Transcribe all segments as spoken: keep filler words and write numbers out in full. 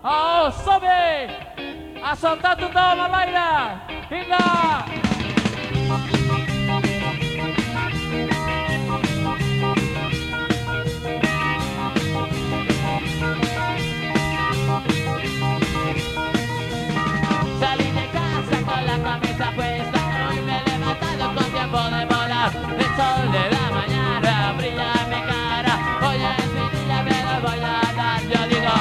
Oh, som-hi! A saltar tothom a l'aire! Vinga! Salí de casa con la camisa puesta, hoy me he levantado con tiempo de volar. El sol de la mañana brilla en mi cara, hoy es mi día, me lo voy a dar. Yo digo,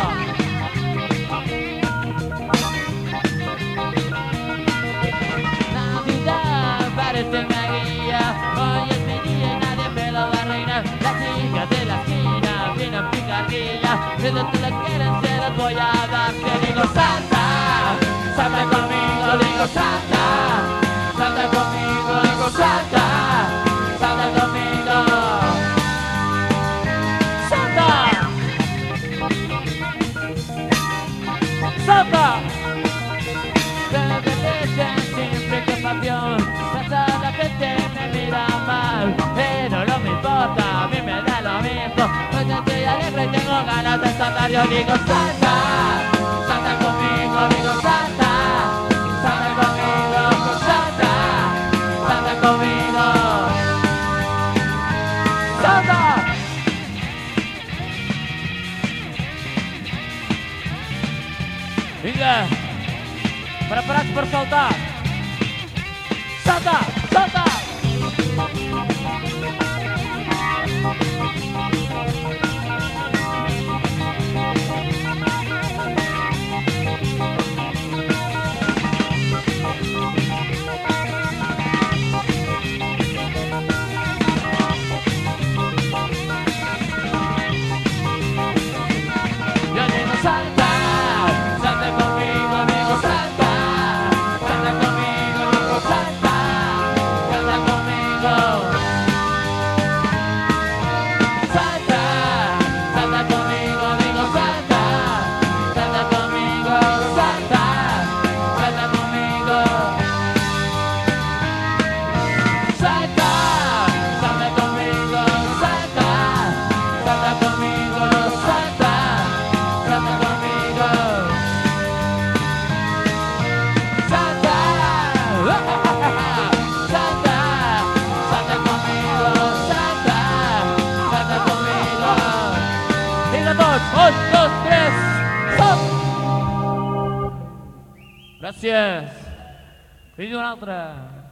la ciudad parece una guía, hoy es mi día y nadie me lo va a arruinar. Las chicas de la esquina vienen picardilla, si no te las quieren se las voy a dar. Yo digo, Santa, Santa conmigo, digo Santa, Santa conmigo, digo Santa, Santa conmigo. Santa! Santa! Pero que dicen siempre que pasión, hasta la gente me mira mal, pero no me importa, a mí me da lo mismo, pues yo estoy alegre y tengo ganas de saltar. Yo digo Santa, Santa conmigo, digo Santa, Santa conmigo, Santa, Santa conmigo. Santa! Vinga! Preparats per saltar! Salta! Salta! Yo digo Santa, Santa conmigo, digo Santa, Santa conmigo, digo Santa, Santa conmigo. Santa, Santa conmigo, digo Santa, Santa conmigo, Santa, Santa conmigo. Santa, Santa conmigo, Santa, Santa conmigo, Santa, Santa conmigo. Santa, Santa, Santa conmigo, Santa, Santa conmigo. Vinga tots! Un, dos, tres! Salt! Gràcies! Fins una altra!